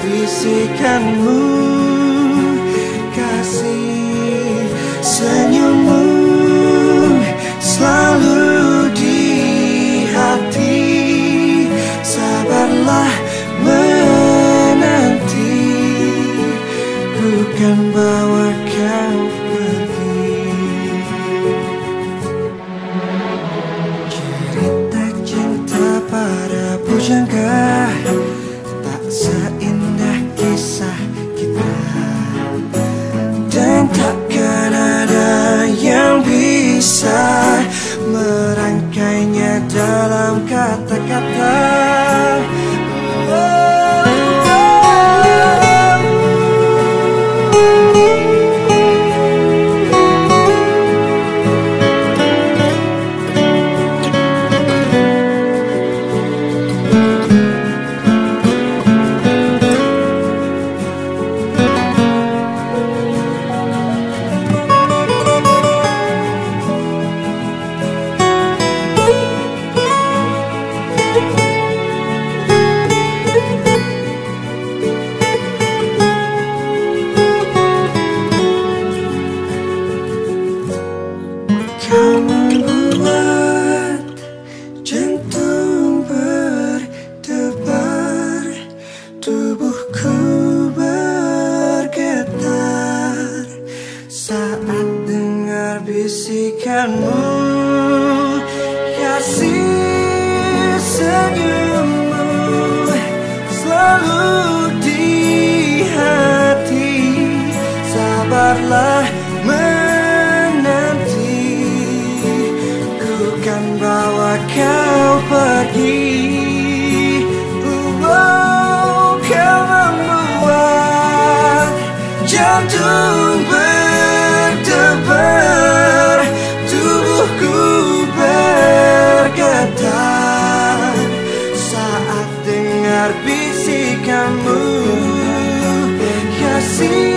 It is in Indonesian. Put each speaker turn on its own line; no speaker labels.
bisikanmu, kasih senyummu selalu di hati. Sabarlah menanti, ku kan bawa kau pergi. Cerita cinta pada pujangga tak seindah kisah kita, dan takkan ada yang bisa merangkainya dalam kata-kata. Kau membuat jantung berdebar, tubuhku bergetar saat dengar bisikanmu, kasih senyummu selalu di hati. Sabarlah kan bawa kau pergi. Kau membuat jantung berdebar, tubuhku bergetar saat dengar bisikanmu, kasih